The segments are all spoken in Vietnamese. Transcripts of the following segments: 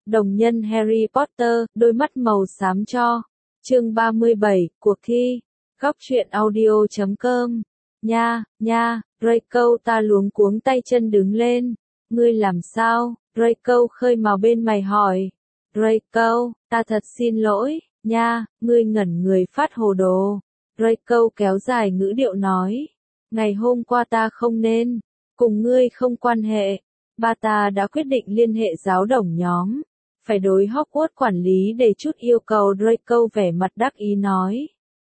Đồng nhân Harry Potter, đôi mắt màu xám cho. Chương 37, cuộc thi. Góc truyện audio.com. Nha, Draco, ta luống cuống tay chân đứng lên. Ngươi làm sao? Draco khơi mào bên mày hỏi. Draco, ta thật xin lỗi, nha, ngươi ngẩn người phát hồ đồ. Draco kéo dài ngữ điệu nói. Ngày hôm qua ta không nên, cùng ngươi không quan hệ. Ba ta đã quyết định liên hệ giáo đồng nhóm. Phải đối Hogwarts quản lý để chút yêu cầu. Draco vẻ mặt đắc ý nói.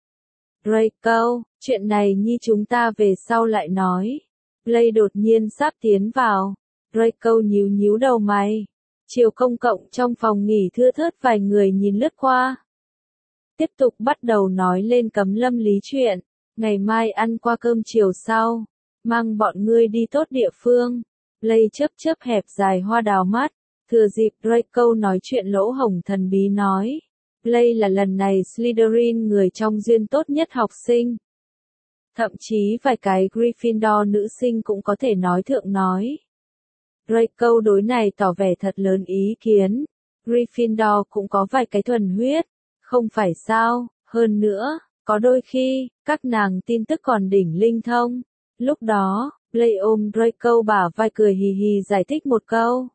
Draco, chuyện này nhi chúng ta về sau lại nói. Blake đột nhiên sắp tiến vào. Draco nhíu đầu mày. Chiều công cộng trong phòng nghỉ thưa thớt vài người nhìn lướt qua. Tiếp tục bắt đầu nói lên cấm lâm lý chuyện. Ngày mai ăn qua cơm chiều sau. Mang bọn ngươi đi tốt địa phương. Blake chớp hẹp dài hoa đào mắt. Thừa dịp Draco nói chuyện lỗ hổng thần bí nói. Blake là lần này Slytherin người trong duyên tốt nhất học sinh. Thậm chí vài cái Gryffindor nữ sinh cũng có thể nói thượng nói. Draco đối này tỏ vẻ thật lớn ý kiến. Gryffindor cũng có vài cái thuần huyết. Không phải sao, hơn nữa, có đôi khi, các nàng tin tức còn đỉnh linh thông. Lúc đó, Blake ôm Draco bả vai cười hì hì giải thích một câu.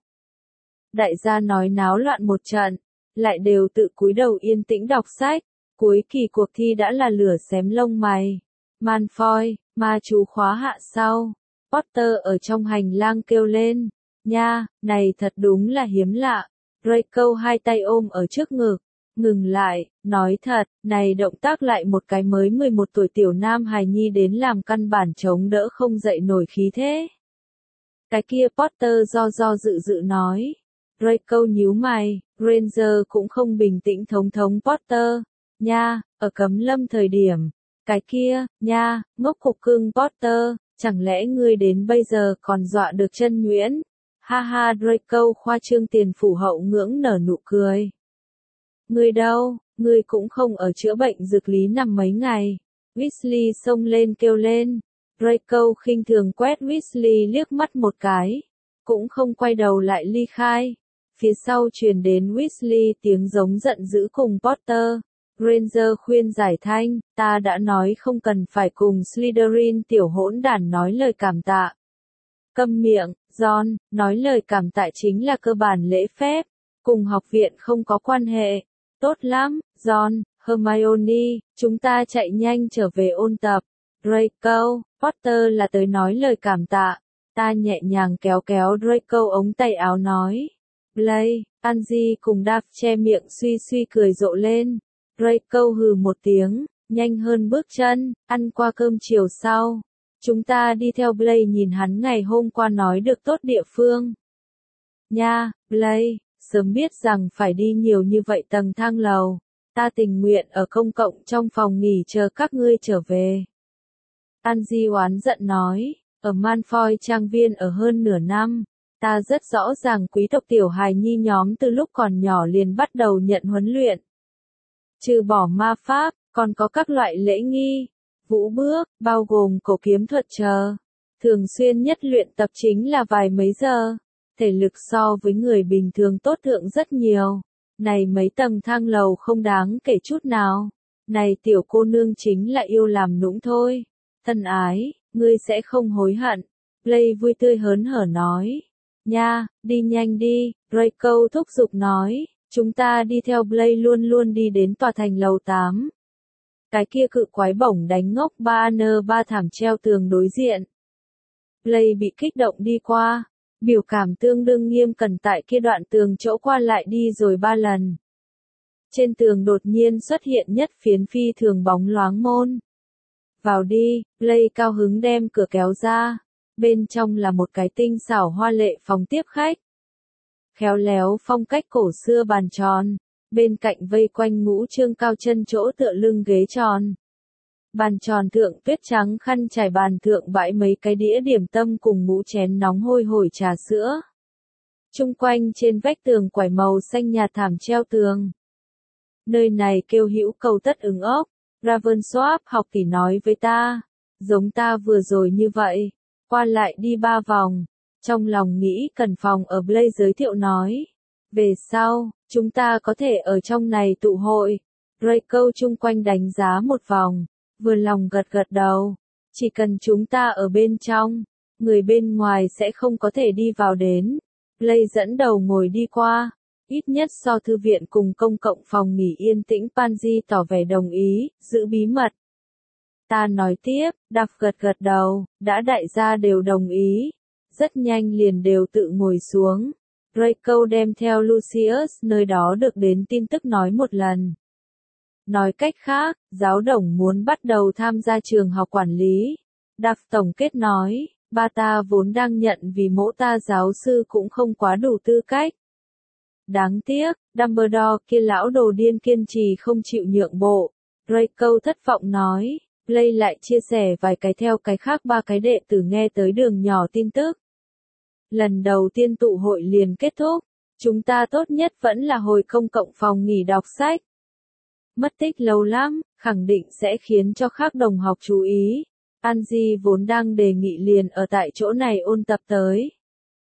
Đại gia nói náo loạn một trận, lại đều tự cúi đầu yên tĩnh đọc sách. Cuối kỳ cuộc thi đã là lửa xém lông mày. Malfoy, ma chú khóa hạ sau. Potter ở trong hành lang kêu lên. Nha, này thật đúng là hiếm lạ. Draco hai tay ôm ở trước ngực. Ngừng lại, nói thật, này động tác lại một cái mới 11 tuổi tiểu nam hài nhi đến làm căn bản chống đỡ không dậy nổi khí thế. Cái kia Potter do dự nói. Draco nhíu mày, Granger cũng không bình tĩnh thống Potter. Nha, ở cấm lâm thời điểm. Cái kia, nha, ngốc cục cưng Potter, chẳng lẽ ngươi đến bây giờ còn dọa được chân nhuyễn? Ha, Draco khoa trương tiền phủ hậu ngưỡng nở nụ cười. Ngươi đâu, ngươi cũng không ở chữa bệnh dược lý nằm mấy ngày. Weasley xông lên kêu lên. Draco khinh thường quét Weasley liếc mắt một cái. Cũng không quay đầu lại ly khai. Phía sau truyền đến Weasley tiếng giống giận dữ cùng Potter. Granger khuyên giải thanh, ta đã nói không cần phải cùng Slytherin tiểu hỗn đản nói lời cảm tạ. Câm miệng, John, nói lời cảm tạ chính là cơ bản lễ phép, cùng học viện không có quan hệ. Tốt lắm, John, Hermione, chúng ta chạy nhanh trở về ôn tập. Draco, Potter là tới nói lời cảm tạ. Ta nhẹ nhàng kéo Draco ống tay áo nói. Blake, Angie cùng Daf che miệng suy cười rộ lên. Draco hừ một tiếng, nhanh hơn bước chân, ăn qua cơm chiều sau. Chúng ta đi theo Blake nhìn hắn ngày hôm qua nói được tốt địa phương. Nha, Blake, sớm biết rằng phải đi nhiều như vậy tầng thang lầu. Ta tình nguyện ở công cộng trong phòng nghỉ chờ các ngươi trở về. Angie oán giận nói, ở Malfoy trang viên ở hơn nửa năm. Ta rất rõ ràng quý tộc tiểu hài nhi nhóm từ lúc còn nhỏ liền bắt đầu nhận huấn luyện. Trừ bỏ ma pháp, còn có các loại lễ nghi, vũ bước, bao gồm cổ kiếm thuật chờ. Thường xuyên nhất luyện tập chính là vài mấy giờ. Thể lực so với người bình thường tốt thượng rất nhiều. Này mấy tầng thang lầu không đáng kể chút nào. Này tiểu cô nương chính là yêu làm nũng thôi. Thân ái, ngươi sẽ không hối hận. Blake vui tươi hớn hở nói. Nha, đi nhanh đi, Draco thúc giục nói. Chúng ta đi theo Blake luôn đi đến tòa thành lầu 8. Cái kia cự quái bổng đánh ngốc banner 3 thảm treo tường đối diện. Blake bị kích động đi qua. Biểu cảm tương đương nghiêm cẩn tại kia đoạn tường chỗ qua lại đi rồi 3 lần. Trên tường đột nhiên xuất hiện nhất phiến phi thường bóng loáng môn. Vào đi, Blake cao hứng đem cửa kéo ra. Bên trong là một cái tinh xảo hoa lệ phòng tiếp khách. Khéo léo phong cách cổ xưa bàn tròn. Bên cạnh vây quanh ngũ trương cao chân chỗ tựa lưng ghế tròn. Bàn tròn thượng tuyết trắng khăn trải bàn thượng bãi mấy cái đĩa điểm tâm cùng ngũ chén nóng hôi hổi trà sữa. Trung quanh trên vách tường quải màu xanh nhạt thảm treo tường. Nơi này kêu hữu cầu tất ứng ốc. Ravensworth học tỷ nói với ta. Giống ta vừa rồi như vậy. Qua lại đi 3 vòng. Trong lòng nghĩ cần phòng ở Blake giới thiệu nói. Về sau, chúng ta có thể ở trong này tụ hội. Draco chung quanh đánh giá một vòng, vừa lòng gật gật đầu. Chỉ cần chúng ta ở bên trong, người bên ngoài sẽ không có thể đi vào đến. Blake dẫn đầu ngồi đi qua. Ít nhất so thư viện cùng công cộng phòng nghỉ yên tĩnh, Pansy tỏ vẻ đồng ý, giữ bí mật. Ta nói tiếp, Duff gật gật đầu, đã đại gia đều đồng ý. Rất nhanh liền đều tự ngồi xuống. Draco đem theo Lucius nơi đó được đến tin tức nói một lần. Nói cách khác, giáo đồng muốn bắt đầu tham gia trường học quản lý. Duff tổng kết nói, ba ta vốn đang nhận vì mỗ ta giáo sư cũng không quá đủ tư cách. Đáng tiếc, Dumbledore kia lão đồ điên kiên trì không chịu nhượng bộ. Draco thất vọng nói. Blake lại chia sẻ vài cái theo cái khác ba cái đệ tử nghe tới đường nhỏ tin tức. Lần đầu tiên tụ hội liền kết thúc, chúng ta tốt nhất vẫn là hồi công cộng phòng nghỉ đọc sách. Mất tích lâu lắm, khẳng định sẽ khiến cho khác đồng học chú ý. Pansy vốn đang đề nghị liền ở tại chỗ này ôn tập tới.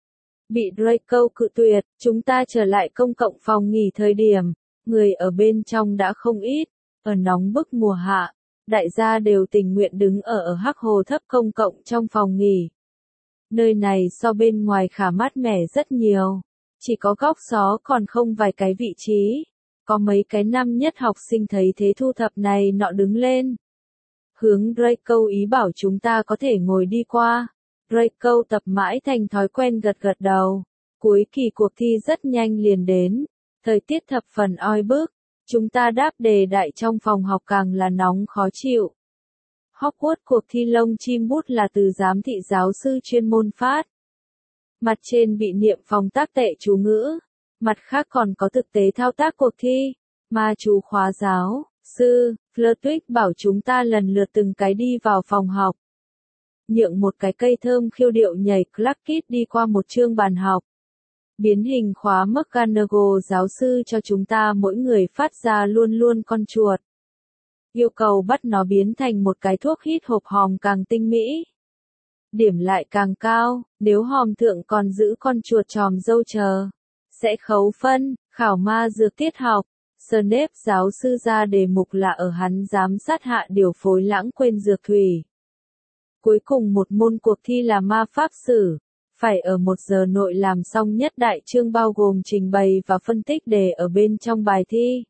Bị Draco cự tuyệt, chúng ta trở lại công cộng phòng nghỉ thời điểm, người ở bên trong đã không ít, ở nóng bức mùa hạ, đại gia đều tình nguyện đứng ở hắc hồ thấp công cộng trong phòng nghỉ. Nơi này so bên ngoài khá mát mẻ rất nhiều, chỉ có góc xó còn không vài cái vị trí. Có mấy cái năm nhất học sinh thấy thế thu thập này nọ đứng lên. Hướng Draco ý bảo chúng ta có thể ngồi đi qua. Draco tập mãi thành thói quen gật gật đầu. Cuối kỳ cuộc thi rất nhanh liền đến. Thời tiết thập phần oi bức. Chúng ta đáp đề đại trong phòng học càng là nóng khó chịu. Hogwarts cuộc thi lông chim bút là từ giám thị giáo sư chuyên môn phát. Mặt trên bị niệm phòng tác tệ chú ngữ. Mặt khác còn có thực tế thao tác cuộc thi. Ma chú khóa giáo, sư, Flitwick bảo chúng ta lần lượt từng cái đi vào phòng học. Nhượng một cái cây thơm khiêu điệu nhảy clackit đi qua một chương bàn học. Biến hình khóa McGonagall giáo sư cho chúng ta mỗi người phát ra luôn luôn con chuột. Yêu cầu bắt nó biến thành một cái thuốc hít hộp hòm càng tinh mỹ. Điểm lại càng cao, nếu hòm thượng còn giữ con chuột tròm dâu chờ. Sẽ khấu phân, khảo ma dược tiết học. Snape giáo sư ra đề mục là ở hắn giám sát hạ điều phối lãng quên dược thủy. Cuối cùng một môn cuộc thi là ma pháp sử. Phải ở 1 giờ nội làm xong nhất đại chương bao gồm trình bày và phân tích đề ở bên trong bài thi.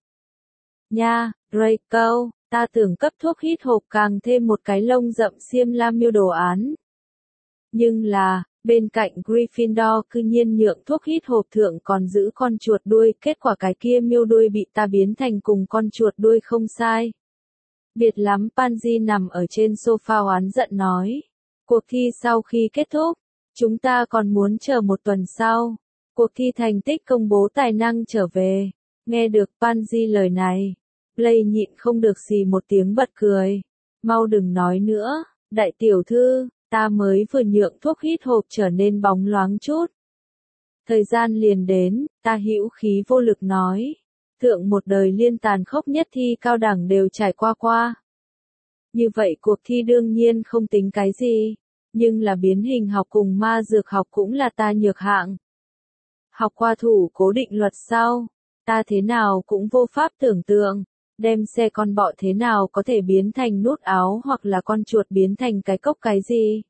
Nha, Draco, ta tưởng cấp thuốc hít hộp càng thêm một cái lông rậm xiêm la miêu đồ án. Nhưng là, bên cạnh Gryffindor cư nhiên nhượng thuốc hít hộp thượng còn giữ con chuột đuôi, kết quả cái kia miêu đuôi bị ta biến thành cùng con chuột đuôi không sai. Biệt lắm, Pansy nằm ở trên sofa oán giận nói. Cuộc thi sau khi kết thúc, chúng ta còn muốn chờ 1 tuần sau. Cuộc thi thành tích công bố tài năng trở về. Nghe được Pansy lời này, Blake nhịn không được xì một tiếng bật cười. Mau đừng nói nữa, đại tiểu thư. Ta mới vừa nhượng thuốc hít hộp trở nên bóng loáng chút. Thời gian liền đến, ta hữu khí vô lực nói. Thượng một đời liên tàn khốc nhất thi cao đẳng đều trải qua. Như vậy cuộc thi đương nhiên không tính cái gì. Nhưng là biến hình học cùng ma dược học cũng là ta nhược hạng. Học qua thủ cố định luật sau. Ta thế nào cũng vô pháp tưởng tượng. Đem xe con bọ thế nào có thể biến thành nút áo hoặc là con chuột biến thành cái cốc cái gì.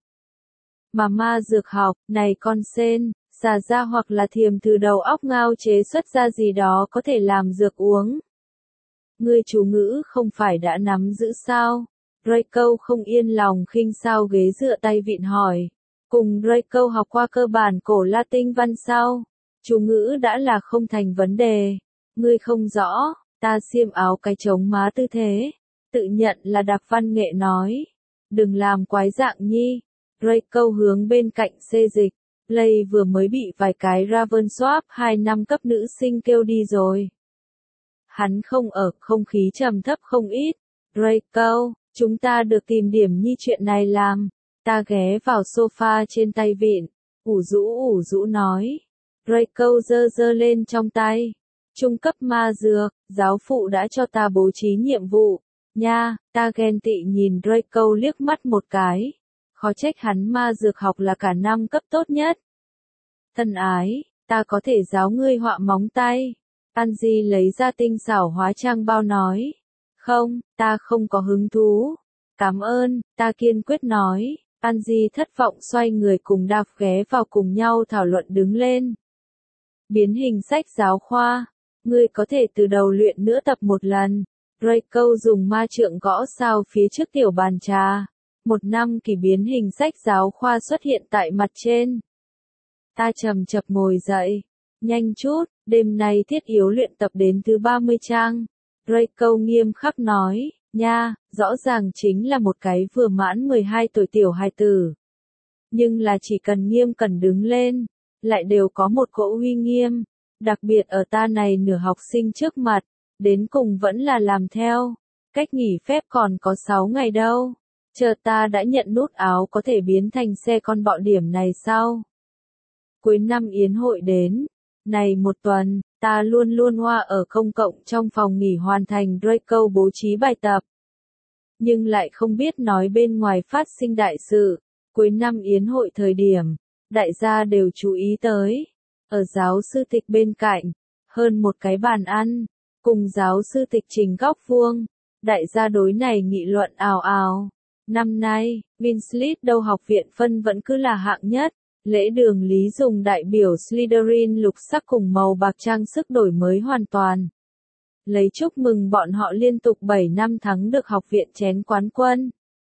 Mà ma dược học, này con sên, xà ra hoặc là thiềm từ đầu óc ngao chế xuất ra gì đó có thể làm dược uống. Ngươi chú ngữ không phải đã nắm giữ sao? Draco không yên lòng khinh sao ghế dựa tay vịn hỏi. Cùng Draco học qua cơ bản cổ Latin văn sao? Chú ngữ đã là không thành vấn đề. Ngươi không rõ. Ta xiêm áo cái chống má tư thế. Tự nhận là đặc văn nghệ nói. Đừng làm quái dạng nhi. Draco hướng bên cạnh xê dịch. Blake vừa mới bị vài cái Ravensworth 2 năm cấp nữ sinh kêu đi rồi. Hắn không ở, không khí trầm thấp không ít. Draco, chúng ta được tìm điểm nhi chuyện này làm. Ta ghé vào sofa trên tay vịn. Ủ rũ nói. Draco giơ lên trong tay. Trung cấp ma dược, giáo phụ đã cho ta bố trí nhiệm vụ. Nha, ta ghen tị nhìn Draco liếc mắt một cái. Khó trách hắn ma dược học là cả năm cấp tốt nhất. Thân ái, Ta có thể giáo ngươi họa móng tay. Angie lấy ra tinh xảo hóa trang bao nói. Không, ta không có hứng thú. Cảm ơn, ta kiên quyết nói. Angie thất vọng xoay người cùng Đạp ghé vào cùng nhau thảo luận đứng lên. Biến hình sách giáo khoa. Ngươi có thể từ đầu luyện nữa tập một lần. Draco dùng ma trượng gõ sao phía trước tiểu bàn trà. Một năm kỳ biến hình sách giáo khoa xuất hiện tại mặt trên. Ta chậm chậm ngồi dậy. Nhanh chút, đêm nay thiết yếu luyện tập đến thứ 30 trang. Draco nghiêm khắc nói, nha, rõ ràng chính là một cái vừa mãn 12 tuổi tiểu hài tử. Nhưng là chỉ cần nghiêm cẩn đứng lên, lại đều có một cỗ uy nghiêm, đặc biệt ở ta này nửa học sinh trước mặt, đến cùng vẫn là làm theo. Cách nghỉ phép còn có 6 ngày đâu. Chờ ta đã nhận nút áo có thể biến thành xe con bọ điểm này sau. Cuối năm yến hội đến. Này một tuần, ta luôn luôn hoa ở công cộng trong phòng nghỉ hoàn thành Draco bố trí bài tập. Nhưng lại không biết nói bên ngoài phát sinh đại sự. Cuối năm yến hội thời điểm, đại gia đều chú ý tới. Ở giáo sư tịch bên cạnh, hơn một cái bàn ăn, cùng giáo sư tịch trình góc vuông. Đại gia đối này nghị luận ào ào. Năm nay, Winslet đâu học viện phân vẫn cứ là hạng nhất. Lễ đường lý dùng đại biểu Slytherin lục sắc cùng màu bạc trang sức đổi mới hoàn toàn. Lấy chúc mừng bọn họ liên tục 7 năm thắng được học viện chén quán quân.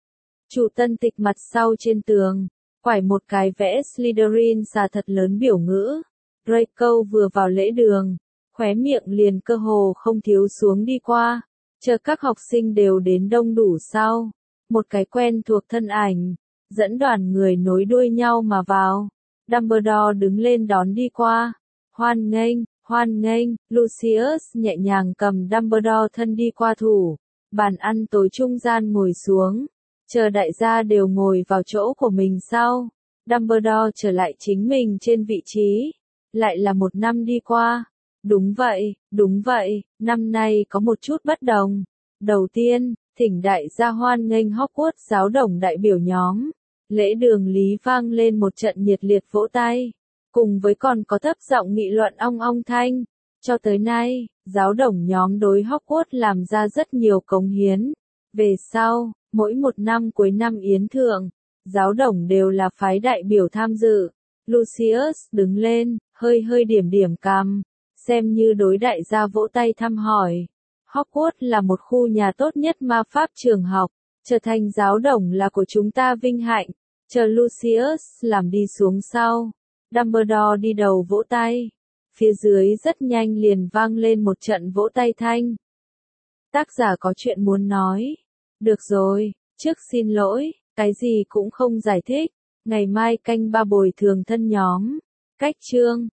Chủ tân tịch mặt sau trên tường, quải một cái vẽ Slytherin xà thật lớn biểu ngữ. Draco vừa vào lễ đường, khóe miệng liền cơ hồ không thiếu xuống đi qua. Chờ các học sinh đều đến đông đủ sau. Một cái quen thuộc thân ảnh, dẫn đoàn người nối đuôi nhau mà vào. Dumbledore đứng lên đón đi qua. Hoan nghênh, Lucius nhẹ nhàng cầm Dumbledore thân đi qua thủ. Bàn ăn tối trung gian ngồi xuống. Chờ đại gia đều ngồi vào chỗ của mình sau. Dumbledore trở lại chính mình trên vị trí. Lại là một năm đi qua. Đúng vậy, năm nay có một chút bất đồng. Đầu tiên, thỉnh đại gia hoan nghênh Hogwarts giáo đồng đại biểu nhóm. Lễ đường lý vang lên một trận nhiệt liệt vỗ tay, cùng với còn có thấp giọng nghị luận ong ong thanh. Cho tới nay, giáo đồng nhóm đối Hogwarts làm ra rất nhiều cống hiến. Về sau, mỗi một năm cuối năm yến thượng, giáo đồng đều là phái đại biểu tham dự. Lucius đứng lên, hơi điểm cằm, xem như đối đại gia vỗ tay thăm hỏi. Hogwarts là một khu nhà tốt nhất ma pháp trường học, trở thành giáo đồng là của chúng ta vinh hạnh. Chờ Lucius làm đi xuống sau, Dumbledore đi đầu vỗ tay. Phía dưới rất nhanh liền vang lên một trận vỗ tay thanh. Tác giả có chuyện muốn nói. Được rồi, trước xin lỗi, cái gì cũng không giải thích. Ngày mai canh ba bồi thường thân nhóm. Cách chương